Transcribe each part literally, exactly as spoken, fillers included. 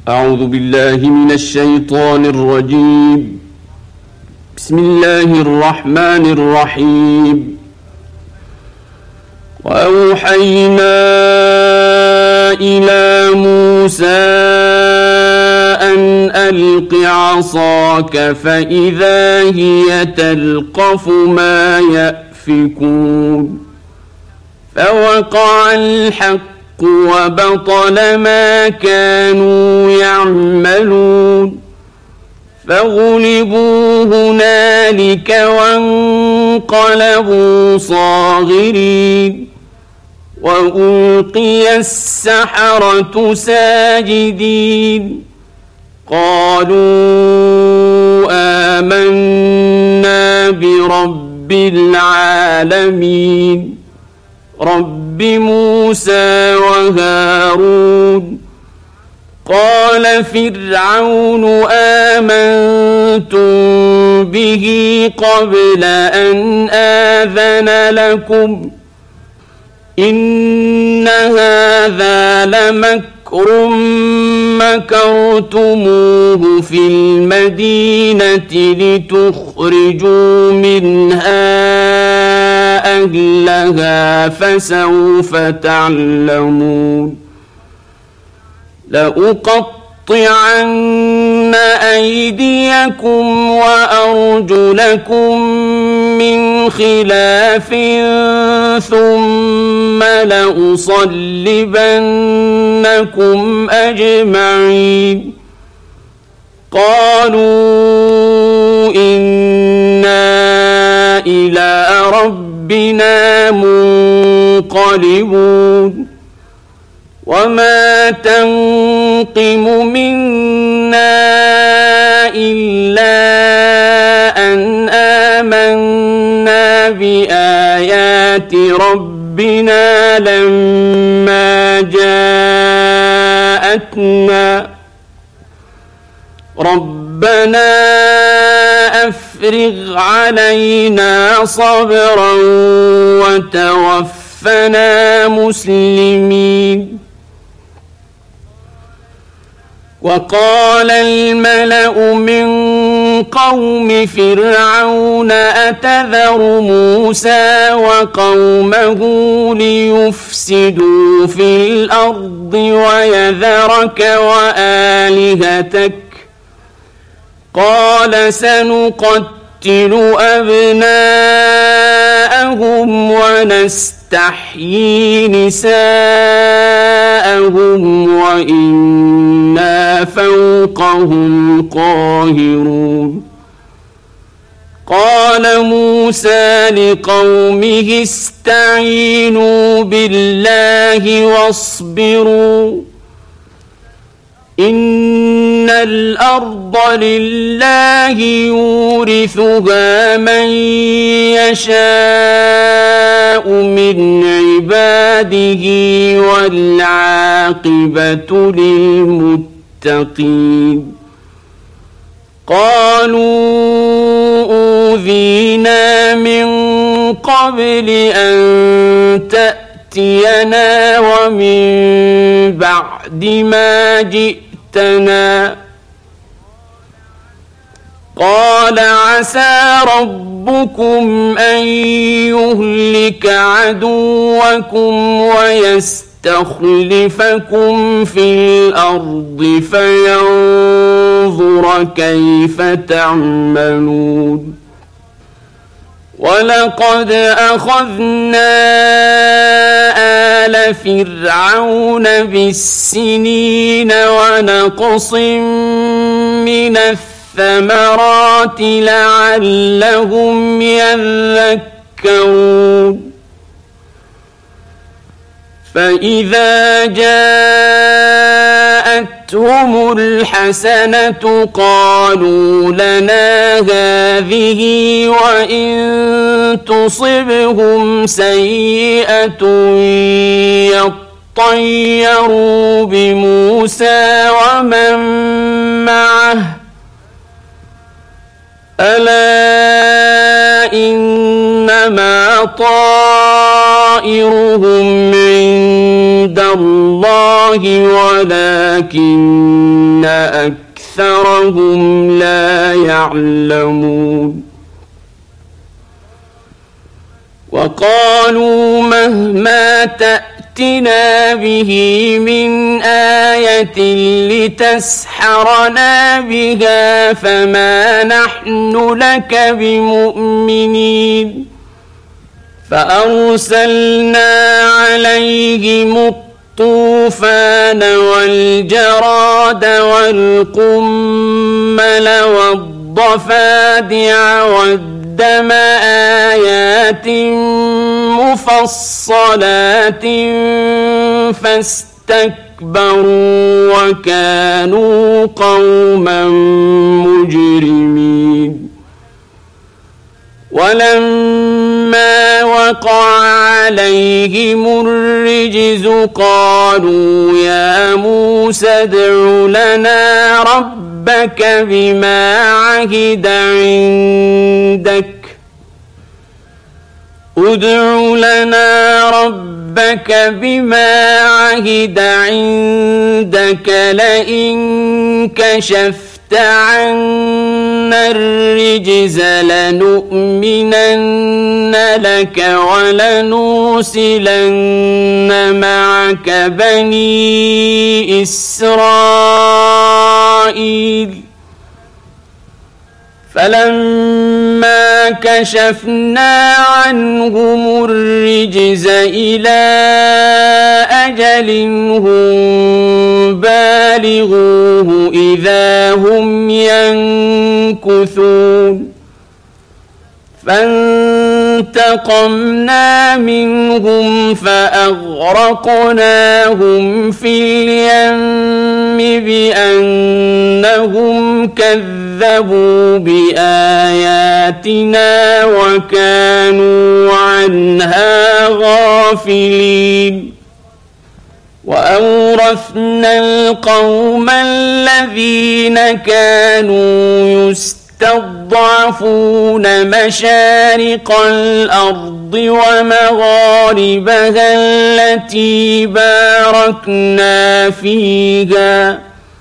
أعوذ بالله من الشيطان الرجيم. بسم الله الرحمن الرحيم. وأوحينا إلى موسى أن ألق عصاك فإذا هي تلقف ما يأفكون فوقع الحق وبطل ما كانوا يعملون فغلبوا هنالك وانقلبوا صاغرين وألقي السحرة ساجدين قالوا آمنا برب العالمين رب موسى وهارون. قال فرعون آمنتم به قبل أن آذن لكم إن هذا لمكر مكرتموه في المدينة لتخرجوا منها أهلها فسوف تعلمون لأقطعن أيديكم وأرجلكم من خلاف ثم لأصلبنكم أجمعين قالوا إنا إلى ربنا منقلبون وما تنقم منا إلا أن آمنا بآيات ربنا لما جاءتنا ربنا أفرغ علينا صبرا وتوفنا مسلمين. وقال الملأ من قوم فرعون أتذر موسى وقومه ليفسدوا في الأرض ويذرك وآلهتك قال سنقتل أبناءهم ونستحيي نساءهم وإنا فوقهم قاهرون. قال موسى لقومه استعينوا بالله واصبروا إن الأرض لله يورثها من يشاء من عباده والعاقبة للمتقين. قالوا أوذينا من قبل أن تأتينا ومن بعد ما جئتنا قال عسى ربكم أن يهلك عدوكم ويستخلفكم في الأرض فينظر كيف تعملون. ولقد أخذنا آل فرعون بالسنين ونقص من الثمرات لعلهم يذكرون. فإذا جاءتهم الحسنة قالوا لنا هذه وإن تصبهم سيئة يطيروا بموسى ومن معه ألا إنما طائرهم عند الله الله ولكن أكثرهم لا يعلمون وقالوا مهما تأتنا به من آية لتسحرنا بها فما نحن لك بمؤمنين فأرسلنا عليهم الطوفان والجراد والقمل والضفادع والدم آيات مفصلات فاستكبروا وكانوا قوما مجرمين ولما وقع عليهم الرجز قالوا يا موسى ادع لنا ربك بما عهد عندك ادع لنا ربك بما عهد عندك لئن كشفت عنا الرجز لنؤمنن لك ولنرسلن معك بني إسرائيل فلما كشفنا عنهم الرجز إلى أجل هم بالغوه إذا هم ينكثون فانتقمنا منهم فأغرقناهم في اليم بأنهم كذبوا بآياتنا وكانوا عنها غافلين وأورثنا القوم الذين كانوا يستضعفون مشارق الأرض ومغاربها التي باركنا فيها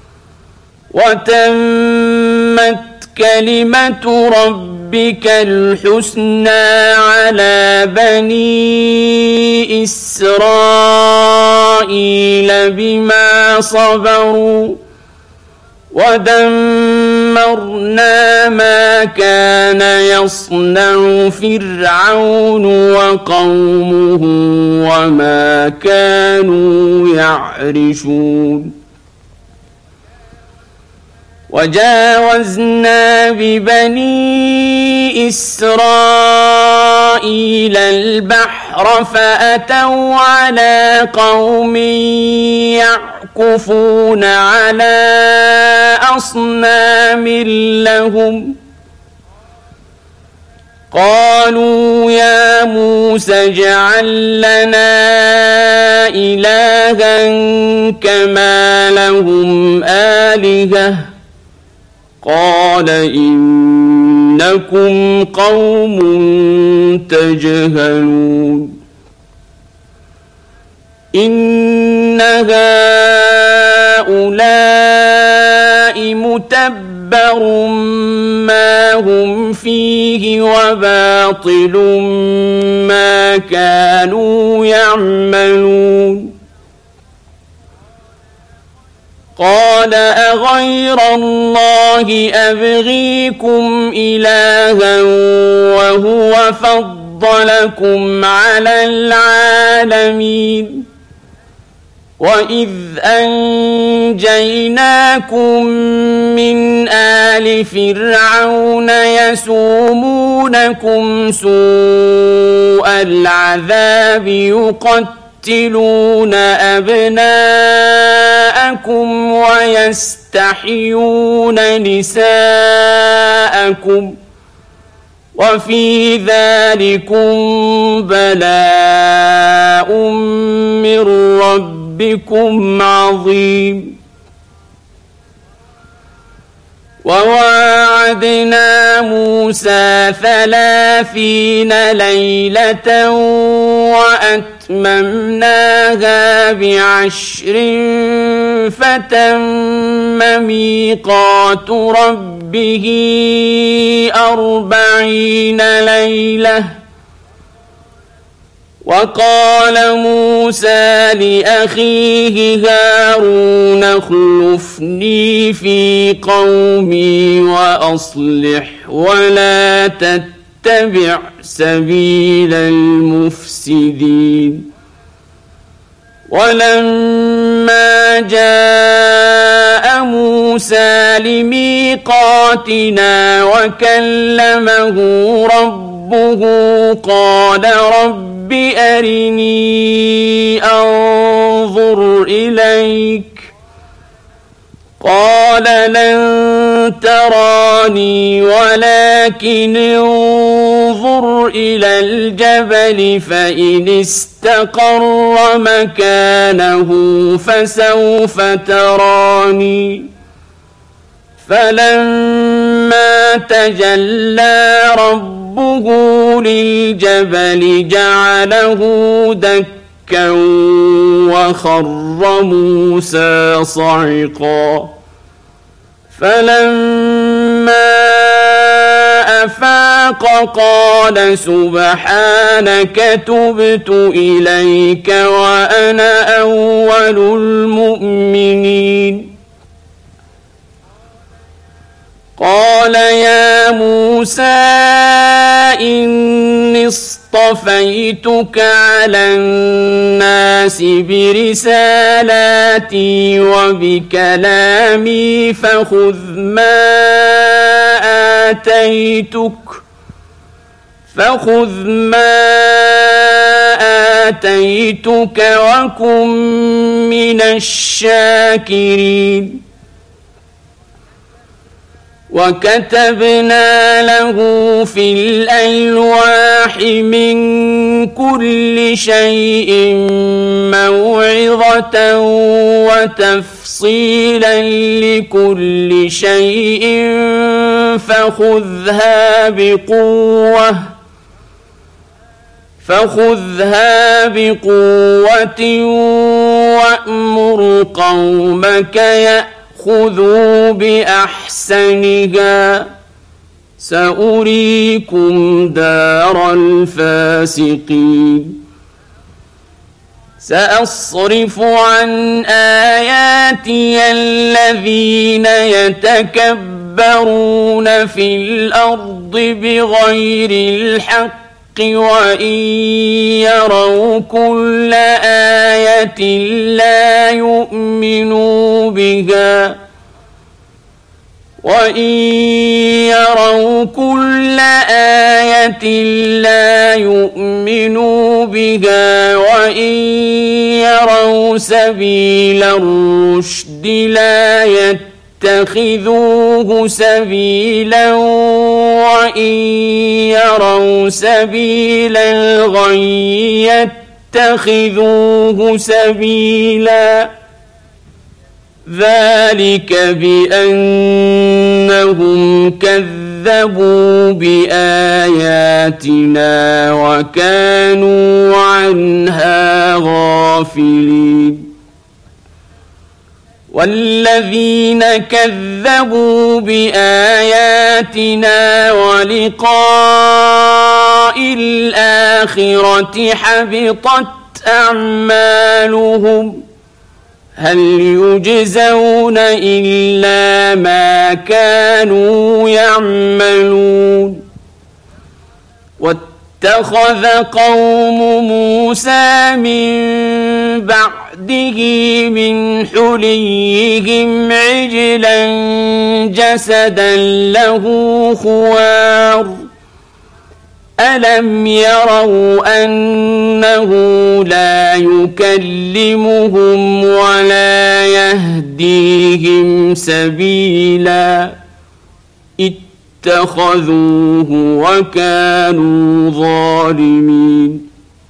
وتمت كلمة ربك الحسنى على بني إسرائيل بما صبروا ودمرنا ما كان يصنع فرعون وقومه وما كانوا يعرشون وجاوزنا ببني إسرائيل البحر فأتوا على قوم يعكفون على أصنام لهم قالوا يا موسى اجعل لنا إلها كما لهم آلهة قال إنكم قوم تجهلون إن هؤلاء متبر ما هم فيه وباطل ما كانوا يعملون قال أغير الله أبغيكم إلها وهو فضلكم على العالمين وإذ أنجيناكم من آل فرعون يسومونكم سوء العذاب يقتلون أبناءكم ويستحيون نساءكم وفي ذلكم بلاء من ربكم عظيم وواعدنا موسى ثلاثين ليلة وأتممناها فأتممناها بعشر فتم ميقات ربه أربعين ليلة. وقال موسى لأخيه هارون اخلفني في قومي وأصلح ولا تتبع سبيل المفسدين. ولما جاء موسى لميقاتنا وكلمه ربه قال رب أرني أنظر إليك قال لن تراني ولكن انظر إلى الجبل فإن استقر مكانه فسوف تراني. فلما تجلى ربه للجبل جعله دكا وخر موسى صعقا. فلما أفاق قال سبحانك تبت إليك وأنا أول المؤمنين. قال يا موسى إني اصطفيتك على الناس برسالاتي وبكلامي فخذ ما آتيتك فخذ ما آتيتك وكن من الشاكرين. وكتبنا له في الألواح من كل شيء موعظة وتفصيلا لكل شيء فخذها بقوة فخذها بقوة وأمر قومك يأتون خذوا بأحسنها سأريكم دار الفاسقين. سأصرف عن آياتي الذين يتكبرون في الأرض بغير الحق وإن يروا كل آية لا يؤمنوا بها وإن يروا كل آية لا يؤمنوا بها وإن يروا سبيل الرشد لا يتخذوه سبيلا وإن يروا سبيل الغي يتخذوه سبيلا. ذلك بأنهم كذبوا بآياتنا وكانوا عنها غافلين. والذين كذبوا بآياتنا ولقاء الآخرة حبطت أعمالهم هل يجزون إلا ما كانوا يعملون. واتخذ قوم موسى من بعده من حليهم عجلا جسدا له خوار ألم يروا أنه لا يكلمهم ولا يهديهم سبيلا اتخذوه وكانوا ظالمين.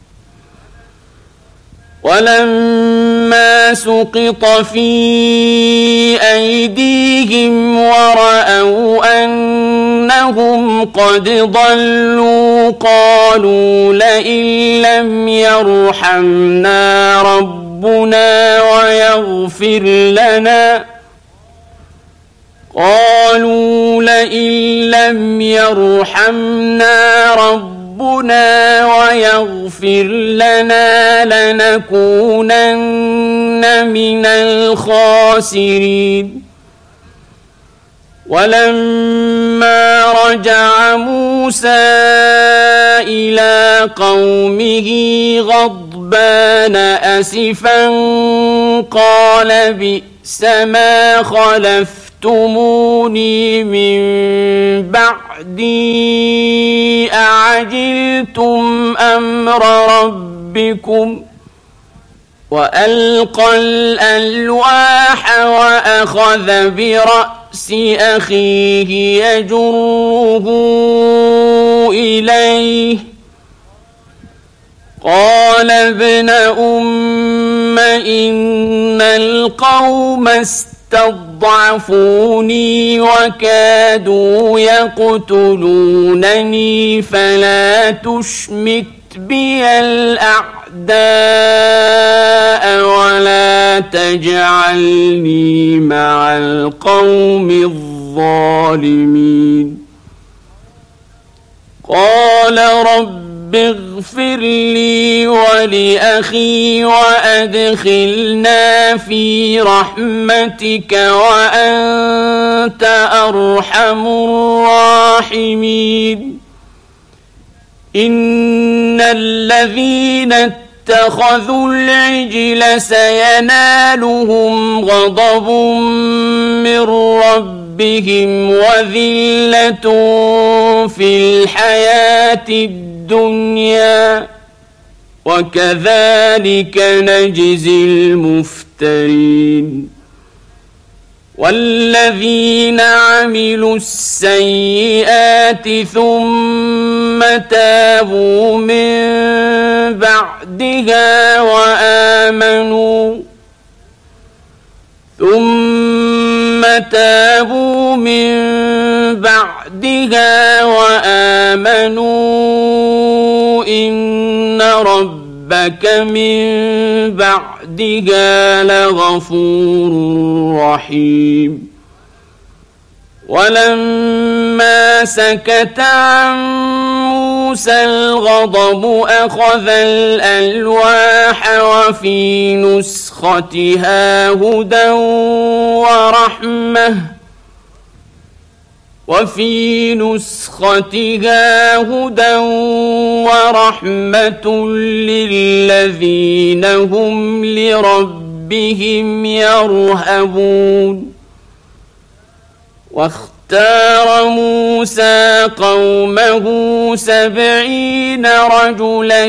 ولما سقط في أيديهم ورأوا أنهم قد ضلوا قالوا لئن لم يرحمنا ربنا ويغفر لنا قالوا لئن لم يرحمنا ربنا ويغفر لنا لنكونن من الخاسرين. ولما رجع موسى إلى قومه غضبان أسفا قال بئس ما خلفتموني من بعدي أعجلتم أمر ربكم وألقى الألواح وأخذ برأس أخيه يجره إليه قال ابن أم إن القوم استضعفوني وكادوا يقتلونني فلا تشمت بي الأعداء ولا تجعلني مع القوم الظالمين. قال رب اغفر لي ولأخي وأدخلنا في رحمتك وأنت أرحم الراحمين. إن الذين اتخذوا العجل سينالهم غضب من ربهم وذلة في الحياة الدنيا وكذلك نجزي المفترين. والذين عملوا السيئات ثم تابوا من بعدها وآمنوا ثم تابوا من بعدها وآمنوا إن ربك من بعدها لغفور رحيم. ولما سكت عن موسى الغضب أخذ الألواح وفي نسختها هدى ورحمة وفي نسختها هدى ورحمة للذين هم لربهم يرهبون. واختار موسى قومه سبعين رجلا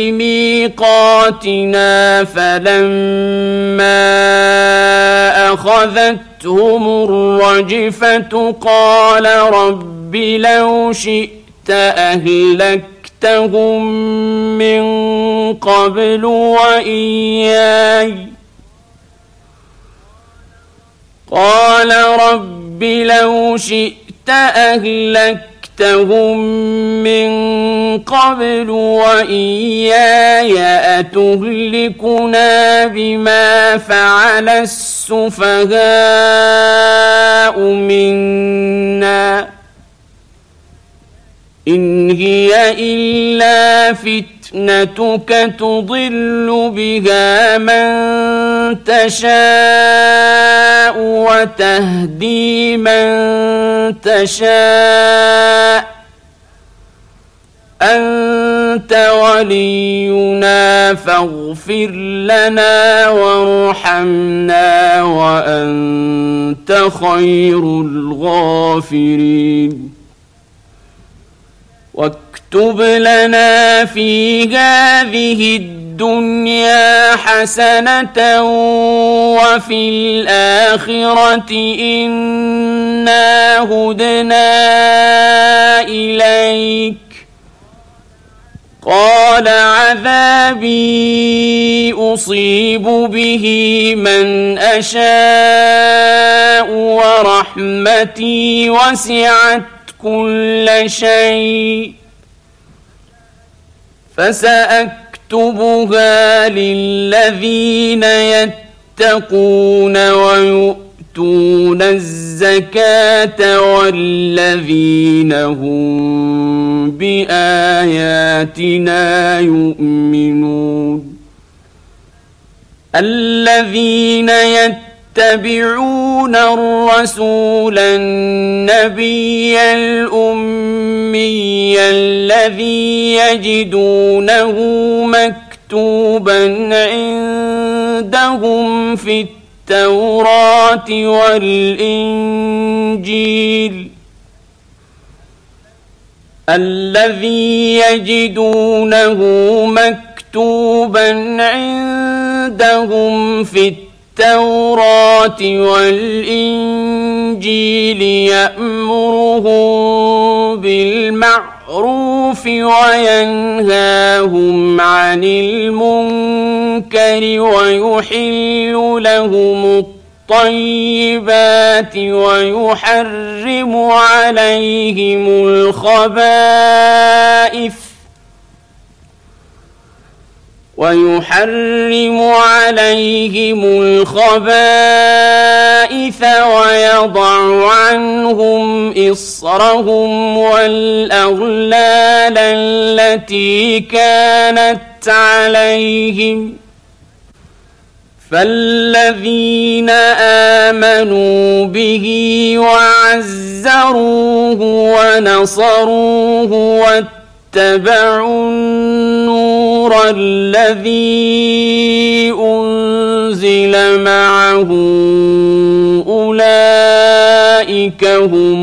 لميقاتنا فلما أخذتهم الرجفة قال رب لو شئت أهلكتهم من قبل وإياي قال رب لو شئت أهلكتهم من قبل وإياي أتهلكنا بما فعل السفهاء منا إن هي إلا فتنتك تضل بها من تشاء وتهدي من تشاء أنت ولينا فاغفر لنا وارحمنا وأنت خير الغافرين. واكتب لنا في هذه الدنيا حسنة وفي الآخرة إنا هدنا إليك قال عذابي أصيب به من أشاء ورحمتي وسعت كل شيء فسأكتبها للذين يتقون ويؤتون الزكاة والذين هم بآياتنا يؤمنون الذين يتبعون الرسول النبي الأمي الذي يجدونه مكتوبا عندهم في التوراة والإنجيل الذي يجدونه مكتوبا عندهم في التوراة والإنجيل يأمرهم بالمعروف وينهاهم عن المنكر ويحل لهم الطيبات ويحرم عليهم الخبائث ويحرم عليهم الخبائث ويضع عنهم إصرهم والأغلال التي كانت عليهم فالذين آمنوا به وعزروه ونصروه واتبعوا النور الذي أنزل معه أولئك هم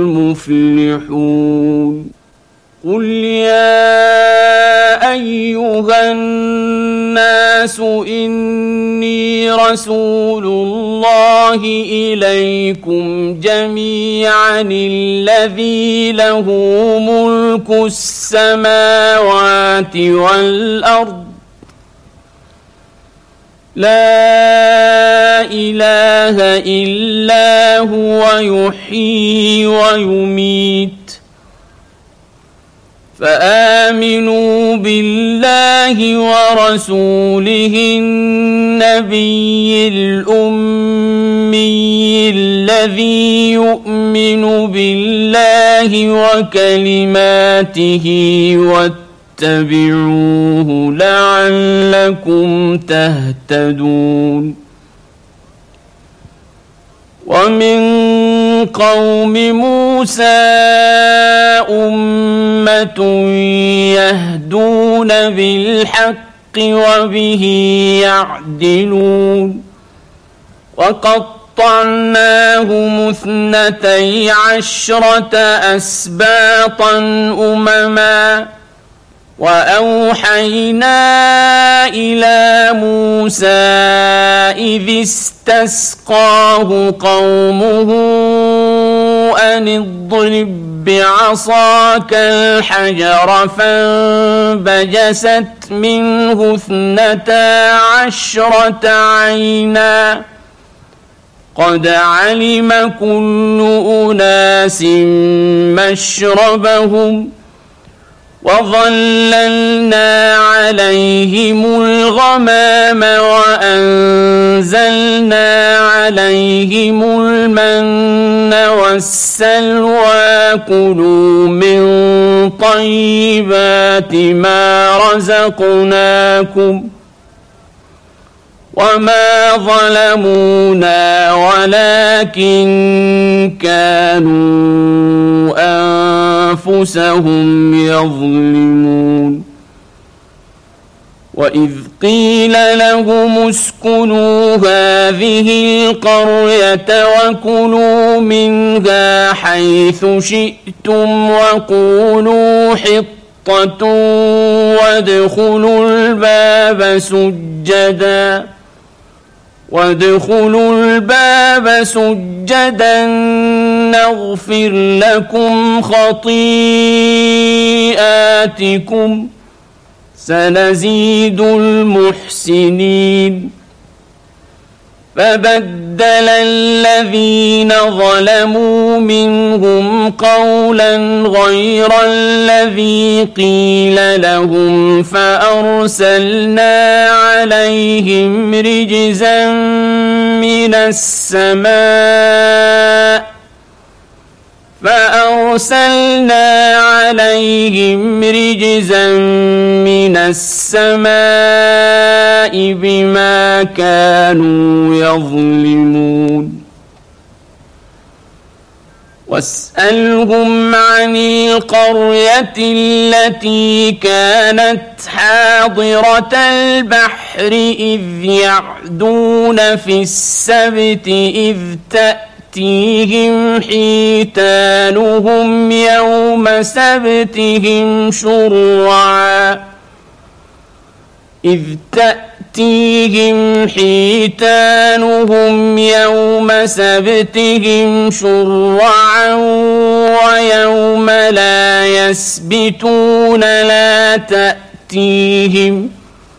المفلحون قل يا أيها الناس إني رسول الله إليكم جميعا الذي له ملك السماوات والأرض لا إله إلا هو يحيي ويميت فآمنوا بالله ورسوله النبي الأمي الذي يؤمن بالله وكلماته واتبعوه لعلكم تهتدون ومن قوم موسى أمة يهدون بالحق وبه يعدلون وقطعناهم اثنتي عشرة أسباطا أمما وأوحينا إلى موسى إذ استسقاه قومه أن اضرب بعصاك الحجر فانبجست منه اثنتا عشرة عينا قد علم كل أناس مشربهم وظللنا عليهم الغمام وأنزلنا عليهم المن والسلوى كلوا من طيبات ما رزقناكم وما ظلمونا ولكن كانوا أنفسهم يظلمون وإذ قيل لهم اسكنوا هذه القرية وكلوا منها حيث شئتم وقولوا حطة وادخلوا الباب سجداً وادخلوا الباب سجدا نغفر لكم خطيئاتكم سنزيد المحسنين فبدل الذين ظلموا منهم قولا غير الذي قيل لهم فأرسلنا عليهم رجزا من السماء فأرسلنا عليهم رجزا من السماء بما كانوا يظلمون واسألهم عن القرية التي كانت حاضرة البحر إذ يعدون في السبت إذ تأتي تأتيهم حيتانهم يوم سبتهم شرعا إذ تأتيهم حيتانهم يوم سبتهم شرعا ويوم لا يسبتون لا تأتيهم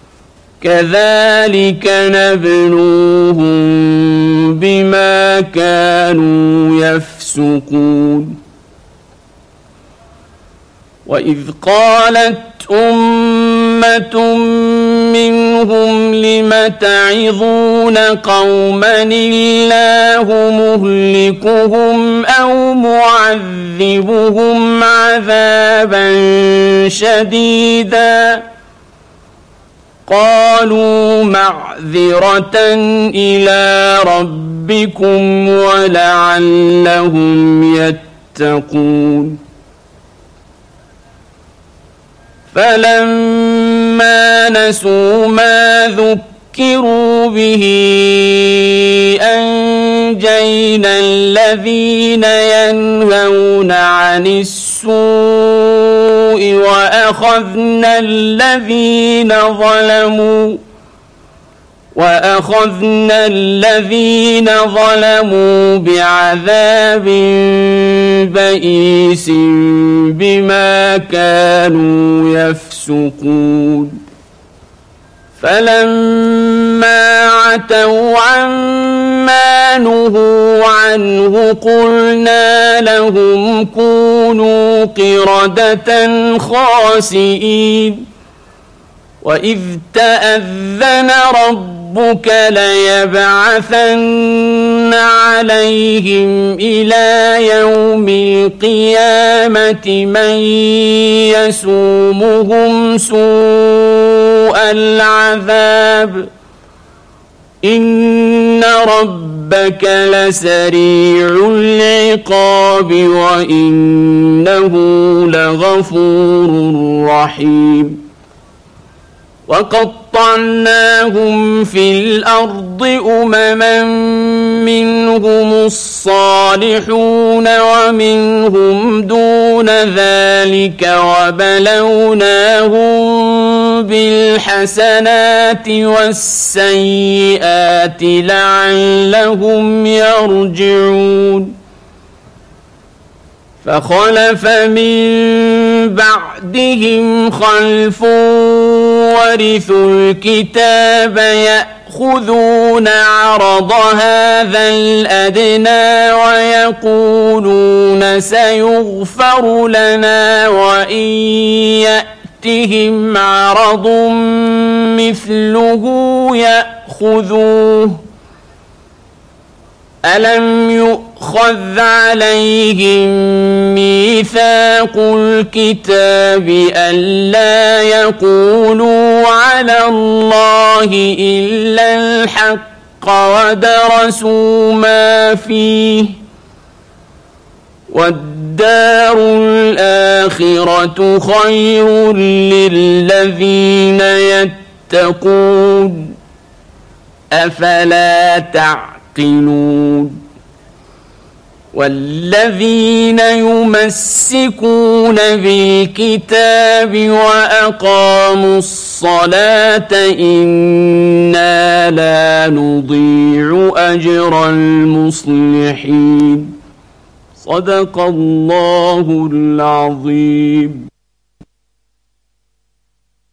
كذلك نبلوهم بما كانوا يفسقون وإذ قالت أمة منهم لم تعظون قوما الله مهلكهم أو معذبهم عذابا شديدا قالوا معذرة إلى ربكم ولعلهم يتقون فلما نسوا ما ذكروا به أنجينا الذين ينهون عن السوء وأخذنا الذين ظلموا وأخذنا الذين ظلموا بعذاب بئيس بما كانوا يفسقون فلما عتوا عما نهوا عنه قلنا لهم كونوا قردة خاسئين وإذ تأذن ربك ليبعثن عليهم إلى يوم القيامة من يسومهم سوء العذاب إن ربك لسريع العقاب وإنه لغفور رحيم وقطعناهم في الأرض أمما منهم الصالحون ومنهم دون ذلك وبلوناهم بالحسنات والسيئات لعلهم يرجعون فخلف من بعدهم خلف ورثوا الكتاب يأخذون عرض هذا الأدنى ويقولون سيغفر لنا وإن يأتهم عرض مثله يأخذوه ألم يؤخذ عليهم ميثاق الكتاب ألا يقولوا على الله إلا الحق ودرسوا ما فيه والدار الآخرة خير للذين يتقون أفلا تعقلون والذين يمسكون بالكتاب وأقاموا الصلاة إنا لا نضيع أجر المصلحين صدق الله العظيم.